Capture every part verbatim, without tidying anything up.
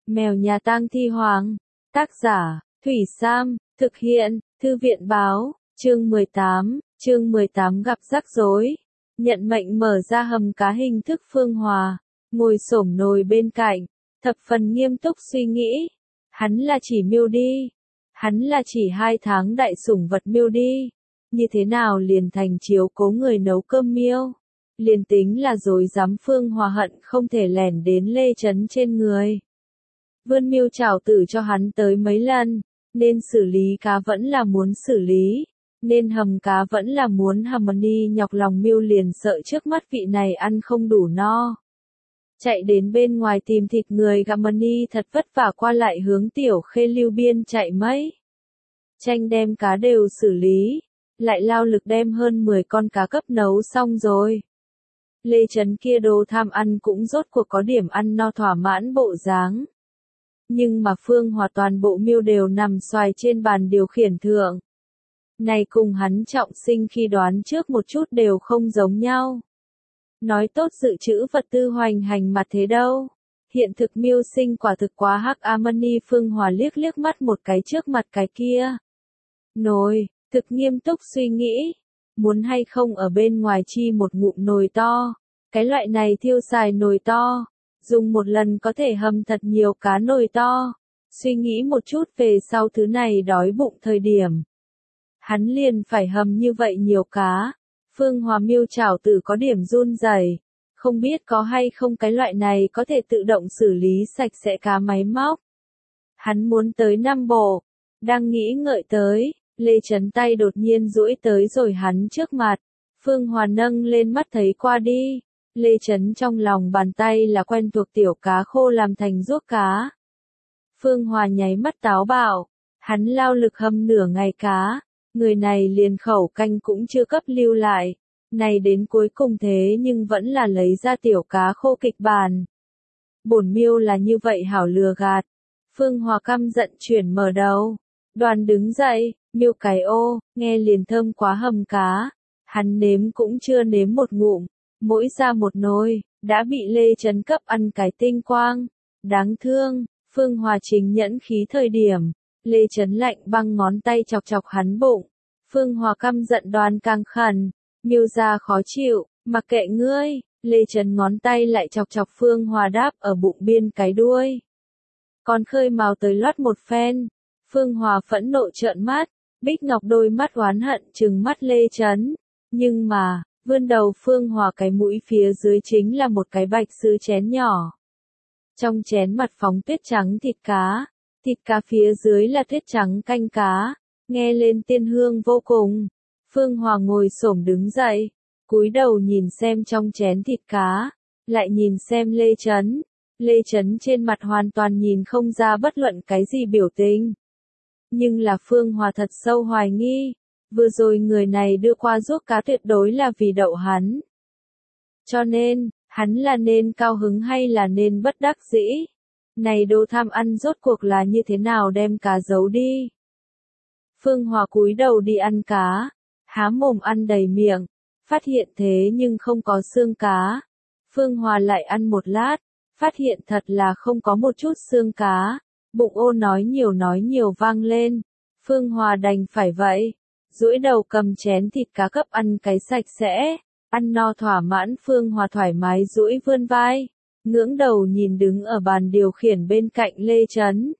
Mèo nhà tang thi hoàng. Tác giả, Thủy Sam, thực hiện, Thư viện báo, chương mười tám, chương mười tám gặp rắc rối. Nhận mệnh mở ra hầm cá hình thức Phương Hòa, ngồi xổm nồi bên cạnh, thập phần nghiêm túc suy nghĩ. Hắn là chỉ Miêu đi. Hắn là chỉ hai tháng đại sủng vật Miêu đi. Như thế nào liền thành chiếu cố người nấu cơm Miêu? Liền tính là dối dám Phương Hòa hận không thể lẻn đến Lê Trấn trên người. Vươn Miêu chảo tử cho hắn tới mấy lần, nên xử lý cá vẫn là muốn xử lý, nên hầm cá vẫn là muốn hầm đi, nhọc lòng Miêu liền sợ trước mắt vị này ăn không đủ no. Chạy đến bên ngoài tìm thịt người gặm đi, thật vất vả qua lại hướng Tiểu Khê Lưu Biên chạy mấy. Tranh đem cá đều xử lý, lại lao lực đem hơn mười con cá cấp nấu xong rồi. Lê Trấn kia đồ tham ăn cũng rốt cuộc có điểm ăn no thỏa mãn bộ dáng. Nhưng mà Phương Hòa toàn bộ Miêu đều nằm xoài trên bàn điều khiển thượng. Này cùng hắn trọng sinh khi đoán trước một chút đều không giống nhau. Nói tốt dự trữ vật tư hoành hành mặt thế đâu. Hiện thực Miêu sinh quả thực quá hắc Amani. Phương Hòa liếc liếc mắt một cái trước mặt cái kia. Nồi, thực nghiêm túc suy nghĩ. Muốn hay không ở bên ngoài chi một ngụm nồi to. Cái loại này thiêu xài nồi to. Dùng một lần có thể hầm thật nhiều cá nồi to. Suy nghĩ một chút về sau thứ này đói bụng thời điểm. Hắn liền phải hầm như vậy nhiều cá. Phương Hòa Miêu chảo tử có điểm run rẩy, không biết có hay không cái loại này có thể tự động xử lý sạch sẽ cá máy móc. Hắn muốn tới Nam Bộ, đang nghĩ ngợi tới, Lê Trấn tay đột nhiên duỗi tới rồi hắn trước mặt. Phương Hòa nâng lên mắt thấy qua đi, Lê Trấn trong lòng bàn tay là quen thuộc tiểu cá khô làm thành ruốc cá. Phương Hòa nháy mắt táo bạo, hắn lao lực hầm nửa ngày cá. Người này liền khẩu canh cũng chưa cấp lưu lại, này đến cuối cùng thế nhưng vẫn là lấy ra tiểu cá khô kịch bản. Bổn Miêu là như vậy hảo lừa gạt. Phương Hòa căm giận chuyển mở đầu. Đoàn đứng dậy, Miêu cái ô, nghe liền thơm quá hầm cá. Hắn nếm cũng chưa nếm một ngụm, mỗi ra một nồi, đã bị Lê Trấn cấp ăn cái tinh quang. Đáng thương, Phương Hòa chính nhẫn khí thời điểm. Lê Trấn lạnh băng ngón tay chọc chọc hắn bụng. Phương Hòa căm giận đoan càng khẩn. Miêu ra khó chịu, mặc kệ ngươi. Lê Trấn ngón tay lại chọc chọc Phương Hòa đáp ở bụng biên cái đuôi. Còn khơi mào tới lót một phen. Phương Hòa phẫn nộ trợn mắt. Bích Ngọc đôi mắt oán hận trừng mắt Lê Trấn. Nhưng mà, vươn đầu Phương Hòa cái mũi phía dưới chính là một cái bạch sứ chén nhỏ. Trong chén mặt phóng tuyết trắng thịt cá. Thịt cá phía dưới là tuyết trắng canh cá, nghe lên tiên hương vô cùng. Phương Hòa ngồi xổm đứng dậy, cúi đầu nhìn xem trong chén thịt cá, lại nhìn xem Lê Trấn. Lê Trấn trên mặt hoàn toàn nhìn không ra bất luận cái gì biểu tình. Nhưng là Phương Hòa thật sâu hoài nghi, vừa rồi người này đưa qua ruốc cá tuyệt đối là vì đậu hắn. Cho nên, hắn là nên cao hứng hay là nên bất đắc dĩ? Này đồ tham ăn rốt cuộc là như thế nào đem cá giấu đi? Phương Hòa cúi đầu đi ăn cá, há mồm ăn đầy miệng, phát hiện thế nhưng không có xương cá. Phương Hòa lại ăn một lát, phát hiện thật là không có một chút xương cá. Bụng ô nói nhiều nói nhiều vang lên. Phương Hòa đành phải vậy, duỗi đầu cầm chén thịt cá cấp ăn cái sạch sẽ. Ăn no thỏa mãn Phương Hòa thoải mái duỗi vươn vai. Ngưỡng đầu nhìn đứng ở bàn điều khiển bên cạnh Lê Trấn.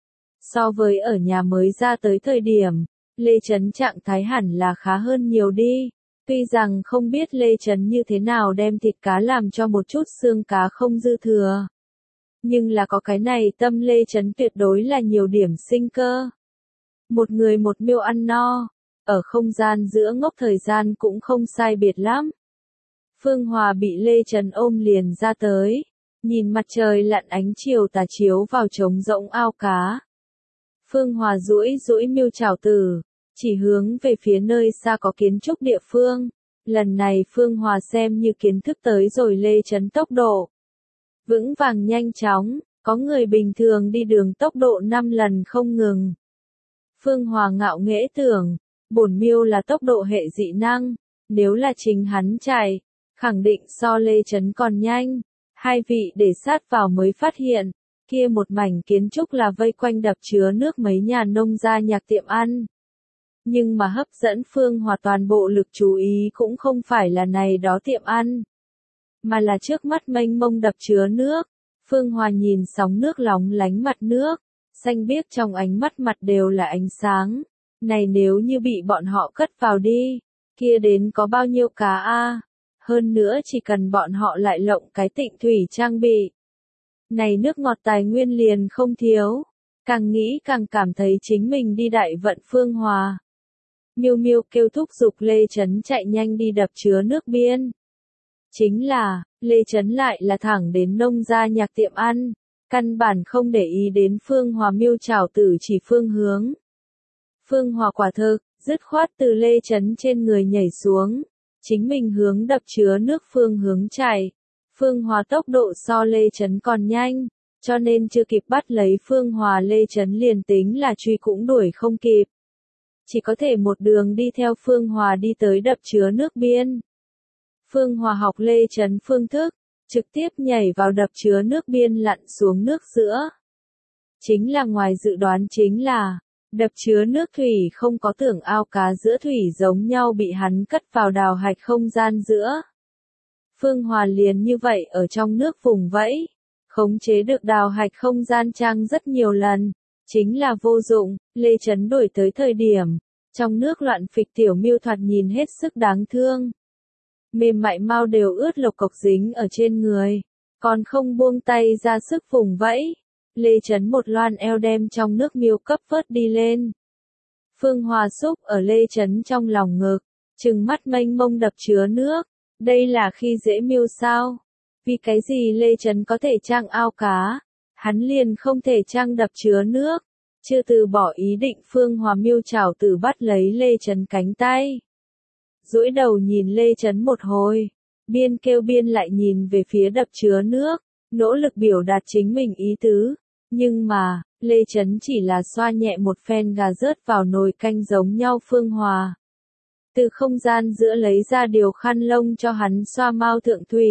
So với ở nhà mới ra tới thời điểm, Lê Trấn trạng thái hẳn là khá hơn nhiều đi. Tuy rằng không biết Lê Trấn như thế nào đem thịt cá làm cho một chút xương cá không dư thừa. Nhưng là có cái này tâm Lê Trấn tuyệt đối là nhiều điểm sinh cơ. Một người một Miêu ăn no, ở không gian giữa ngốc thời gian cũng không sai biệt lắm. Phương Hòa bị Lê Trấn ôm liền ra tới. Nhìn mặt trời lặn ánh chiều tà chiếu vào trống rỗng ao cá. Phương Hòa duỗi duỗi Miêu chảo tử, chỉ hướng về phía nơi xa có kiến trúc địa phương. Lần này Phương Hòa xem như kiến thức tới rồi Lê Trấn tốc độ. Vững vàng nhanh chóng, có người bình thường đi đường tốc độ năm lần không ngừng. Phương Hòa ngạo nghễ tưởng, bổn Miêu là tốc độ hệ dị năng, nếu là chính hắn chạy, khẳng định so Lê Trấn còn nhanh. Hai vị để sát vào mới phát hiện, Kia một mảnh kiến trúc là vây quanh đập chứa nước mấy nhà nông gia nhạc tiệm ăn. Nhưng mà hấp dẫn Phương Hòa toàn bộ lực chú ý cũng không phải là này đó tiệm ăn, mà là trước mắt mênh mông đập chứa nước. Phương Hòa nhìn sóng nước lóng lánh mặt nước, xanh biếc trong ánh mắt mặt đều là ánh sáng. Này nếu như bị bọn họ cất vào đi, kia đến có bao nhiêu cá a? Hơn nữa chỉ cần bọn họ lại lộng cái Tịnh thủy trang bị. Này nước ngọt tài nguyên liền không thiếu. Càng nghĩ càng cảm thấy chính mình đi đại vận Phương Hòa. Miêu Miêu kêu thúc giục Lê Chấn chạy nhanh đi đập chứa nước biên. Chính là, Lê Chấn lại là thẳng đến nông gia nhạc tiệm ăn, căn bản không để ý đến Phương Hòa miêu chảo tử chỉ phương hướng. Phương Hòa quả thực, dứt khoát từ Lê Chấn trên người nhảy xuống, chính mình hướng đập chứa nước phương hướng chạy. Phương Hòa tốc độ so Lê Chấn còn nhanh, cho nên chưa kịp bắt lấy Phương Hòa Lê Chấn liền tính là truy cũng đuổi không kịp. Chỉ có thể một đường đi theo Phương Hòa đi tới đập chứa nước biên. Phương Hòa học Lê Chấn phương thức, trực tiếp nhảy vào đập chứa nước biên lặn xuống nước giữa. Chính là ngoài dự đoán chính là, đập chứa nước thủy không có tưởng ao cá giữa thủy giống nhau bị hắn cất vào đào hạch không gian giữa. Phương Hòa liền như vậy ở trong nước vùng vẫy, khống chế được đào hạch không gian trang rất nhiều lần, chính là vô dụng. Lê Chấn đuổi tới thời điểm, trong nước loạn phịch tiểu miêu thoạt nhìn hết sức đáng thương. Mềm mại mau đều ướt lộc cộc dính ở trên người, còn không buông tay ra sức vùng vẫy. Lê Chấn một loan eo đem trong nước miêu cấp vớt đi lên. Phương Hòa xúc ở Lê Chấn trong lòng ngực, trừng mắt mênh mông đập chứa nước. Đây là khi dễ miêu sao? Vì cái gì Lê Chấn có thể trang ao cá, hắn liền không thể trang đập chứa nước? Chưa từ bỏ ý định Phương Hòa miêu chảo tử bắt lấy Lê Chấn cánh tay. Duỗi đầu nhìn Lê Chấn một hồi, biên kêu biên lại nhìn về phía đập chứa nước, nỗ lực biểu đạt chính mình ý tứ. Nhưng mà, Lê Chấn chỉ là xoa nhẹ một phen gà rớt vào nồi canh giống nhau Phương Hòa. Từ không gian giữa lấy ra điều khăn lông cho hắn xoa mau thượng thủy.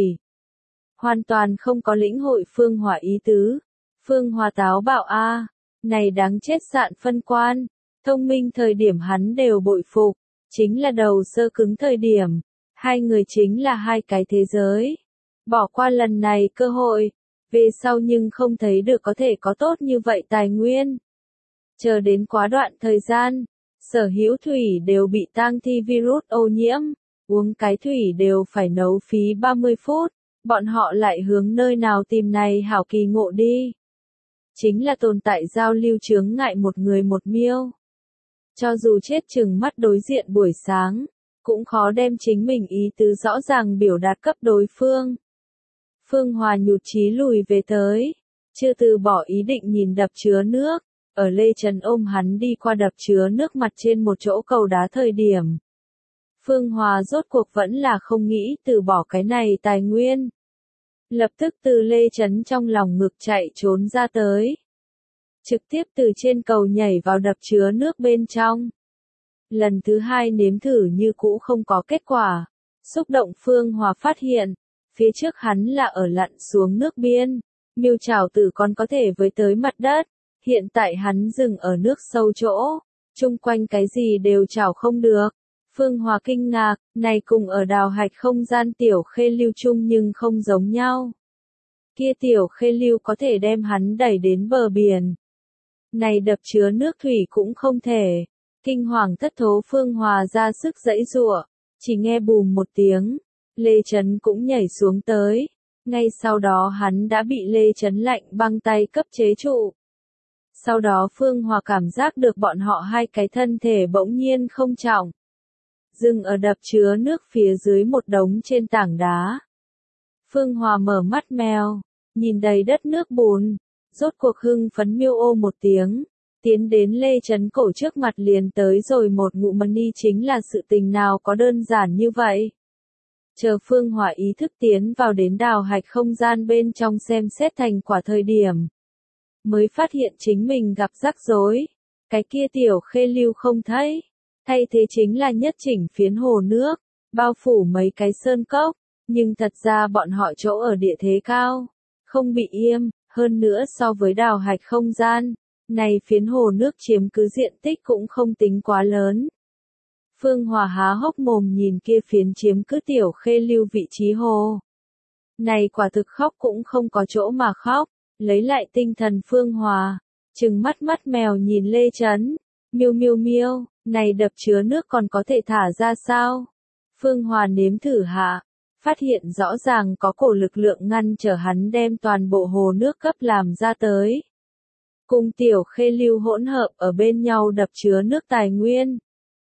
Hoàn toàn không có lĩnh hội Phương Hòa ý tứ. Phương Hòa táo bạo a, này đáng chết sạn phân quan, thông minh thời điểm hắn đều bội phục, chính là đầu sơ cứng thời điểm, hai người chính là hai cái thế giới. Bỏ qua lần này cơ hội, về sau nhưng không thấy được có thể có tốt như vậy tài nguyên. Chờ đến quá đoạn thời gian, sở hữu thủy đều bị tang thi virus ô nhiễm, uống cái thủy đều phải nấu phí ba mươi phút, bọn họ lại hướng nơi nào tìm này hảo kỳ ngộ đi. Chính là tồn tại giao lưu chướng ngại một người một miêu. Cho dù chết chừng mắt đối diện buổi sáng, cũng khó đem chính mình ý tứ rõ ràng biểu đạt cấp đối phương. Phương Hòa nhụt chí lùi về tới, chưa từ bỏ ý định nhìn đập chứa nước, ở Lê Trần ôm hắn đi qua đập chứa nước mặt trên một chỗ cầu đá thời điểm. Phương Hòa rốt cuộc vẫn là không nghĩ từ bỏ cái này tài nguyên. Lập tức từ Lê Trấn trong lòng ngực chạy trốn ra tới. Trực tiếp từ trên cầu nhảy vào đập chứa nước bên trong. Lần thứ hai nếm thử như cũ không có kết quả. Xúc động Phương Hòa phát hiện, phía trước hắn là ở lặn xuống nước biên. Miêu trảo tử còn có thể với tới mặt đất. Hiện tại hắn dừng ở nước sâu chỗ. Chung quanh cái gì đều trảo không được. Phương Hòa kinh ngạc, này cùng ở đào hạch không gian tiểu khê lưu chung nhưng không giống nhau. Kia tiểu khê lưu có thể đem hắn đẩy đến bờ biển. Này đập chứa nước thủy cũng không thể. Kinh hoàng thất thố Phương Hòa ra sức giãy giụa, chỉ nghe bùm một tiếng, Lê Trấn cũng nhảy xuống tới. Ngay sau đó hắn đã bị Lê Trấn lạnh băng tay cấp chế trụ. Sau đó Phương Hòa cảm giác được bọn họ hai cái thân thể bỗng nhiên không trọng. Dừng ở đập chứa nước phía dưới một đống trên tảng đá. Phương Hòa mở mắt mèo, nhìn đầy đất nước bùn, rốt cuộc hưng phấn miêu ô một tiếng, tiến đến Lê Trấn cổ trước mặt liền tới rồi một ngụm money chính là sự tình nào có đơn giản như vậy. Chờ Phương Hòa ý thức tiến vào đến đào hạch không gian bên trong xem xét thành quả thời điểm. Mới phát hiện chính mình gặp rắc rối, cái kia tiểu khê lưu không thấy. Thay thế chính là nhất chỉnh phiến hồ nước, bao phủ mấy cái sơn cốc, nhưng thật ra bọn họ chỗ ở địa thế cao, không bị yêm, Hơn nữa so với đào hạch không gian, này phiến hồ nước chiếm cứ diện tích cũng không tính quá lớn. Phương Hòa há hốc mồm nhìn kia phiến chiếm cứ tiểu khê lưu vị trí hồ. Này quả thực khóc cũng không có chỗ mà khóc, lấy lại tinh thần Phương Hòa, trừng mắt mắt mèo nhìn Lê Chấn, miêu miêu miêu, này đập chứa nước còn có thể thả ra sao? Phương Hòa nếm thử hạ, phát hiện rõ ràng có cổ lực lượng ngăn trở hắn đem toàn bộ hồ nước cấp làm ra tới. Cùng tiểu khê lưu hỗn hợp ở bên nhau đập chứa nước tài nguyên.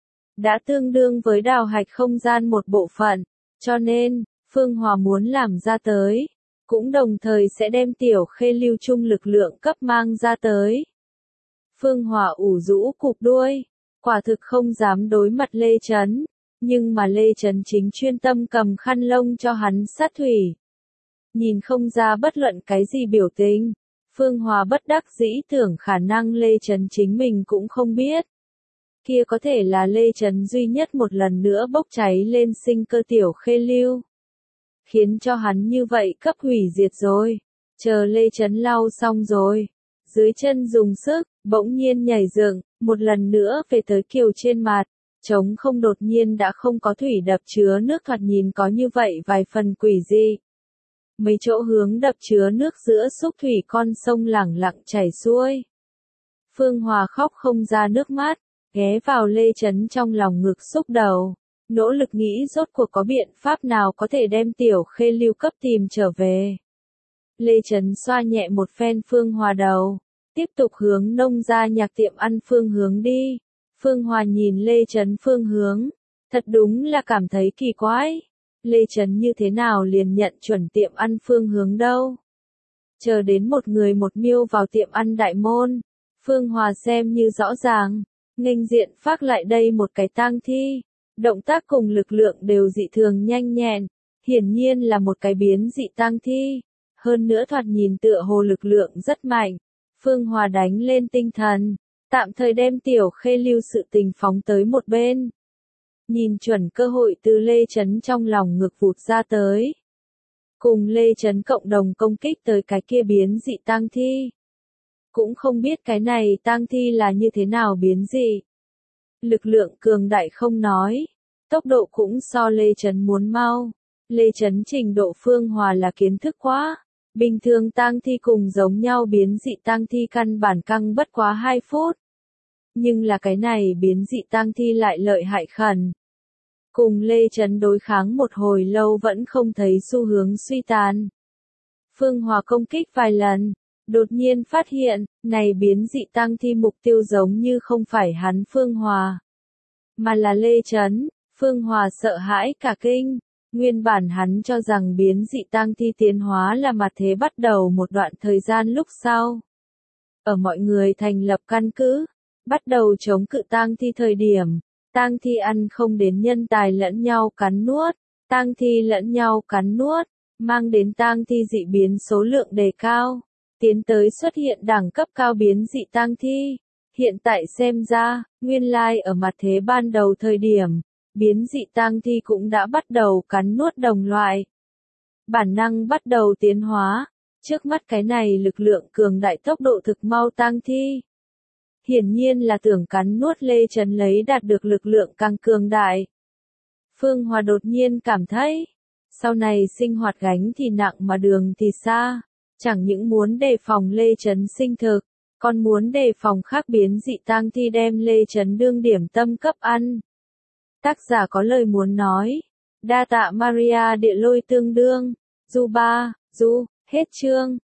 Đã tương đương với đào hạch không gian một bộ phận, cho nên, Phương Hòa muốn làm ra tới, cũng đồng thời sẽ đem tiểu khê lưu chung lực lượng cấp mang ra tới. Phương Hòa ủ rũ cục đuôi, quả thực không dám đối mặt Lê Chấn, nhưng mà Lê Chấn chính chuyên tâm cầm khăn lông cho hắn sát thủy. Nhìn không ra bất luận cái gì biểu tình, Phương Hòa bất đắc dĩ tưởng khả năng Lê Chấn chính mình cũng không biết. Kia có thể là Lê Chấn duy nhất một lần nữa bốc cháy lên sinh cơ tiểu khê lưu. Khiến cho hắn như vậy cấp hủy diệt rồi. Chờ Lê Chấn lau xong rồi. Dưới chân dùng sức, bỗng nhiên nhảy dựng, một lần nữa về tới kiều trên mặt. Trống không đột nhiên đã không có thủy đập chứa nước thoạt nhìn có như vậy vài phần quỷ dị. Mấy chỗ hướng đập chứa nước giữa xúc thủy con sông lẳng lặng chảy xuôi. Phương Hòa khóc không ra nước mắt, ghé vào Lê Chấn trong lòng ngực xúc đầu. Nỗ lực nghĩ rốt cuộc có biện pháp nào có thể đem tiểu khê lưu cấp tìm trở về. Lê Chấn xoa nhẹ một phen Phương Hòa đầu, tiếp tục hướng nông gia nhạc tiệm ăn phương hướng đi. Phương Hòa nhìn Lê Chấn phương hướng, thật đúng là cảm thấy kỳ quái. Lê Chấn như thế nào liền nhận chuẩn tiệm ăn phương hướng đâu. Chờ đến một người một miêu vào tiệm ăn đại môn, Phương Hòa xem như rõ ràng, nghênh diện phát lại đây một cái tang thi. Động tác cùng lực lượng đều dị thường nhanh nhẹn, hiển nhiên là một cái biến dị tang thi. Hơn nữa thoạt nhìn tựa hồ lực lượng rất mạnh. Phương Hòa đánh lên tinh thần, tạm thời đem tiểu khê lưu sự tình phóng tới một bên. Nhìn chuẩn cơ hội từ Lê Chấn trong lòng ngực vụt ra tới. Cùng Lê Chấn cộng đồng công kích tới cái kia biến dị tang thi. Cũng không biết cái này tang thi là như thế nào biến dị. Lực lượng cường đại không nói, tốc độ cũng so Lê Chấn muốn mau. Lê Chấn trình độ Phương Hòa là kiến thức quá. Bình thường tang thi cùng giống nhau biến dị tang thi căn bản căng bất quá hai phút. Nhưng là cái này biến dị tang thi lại lợi hại khẩn. Cùng Lê Chấn đối kháng một hồi lâu vẫn không thấy xu hướng suy tàn. Phương Hòa công kích vài lần, đột nhiên phát hiện, này biến dị tang thi mục tiêu giống như không phải hắn Phương Hòa, mà là Lê Chấn. Phương Hòa sợ hãi cả kinh, nguyên bản hắn cho rằng biến dị tang thi tiến hóa là mặt thế bắt đầu một đoạn thời gian lúc sau. Ở mọi người thành lập căn cứ, bắt đầu chống cự tang thi thời điểm, tang thi ăn không đến nhân tài lẫn nhau cắn nuốt, tang thi lẫn nhau cắn nuốt, mang đến tang thi dị biến số lượng đề cao, tiến tới xuất hiện đẳng cấp cao biến dị tang thi. Hiện tại xem ra, nguyên lai ở mặt thế ban đầu thời điểm, biến dị tang thi cũng đã bắt đầu cắn nuốt đồng loại. Bản năng bắt đầu tiến hóa, trước mắt cái này lực lượng cường đại tốc độ thực mau tang thi. Hiển nhiên là tưởng cắn nuốt Lê Chấn lấy đạt được lực lượng càng cường đại. Phương Hòa đột nhiên cảm thấy, sau này sinh hoạt gánh thì nặng mà đường thì xa, chẳng những muốn đề phòng Lê Chấn sinh thực, còn muốn đề phòng khác biến dị tang thi đem Lê Chấn đương điểm tâm cấp ăn. Tác giả có lời muốn nói, đa tạ Maria địa lôi tương đương, du ba, du, hết chương.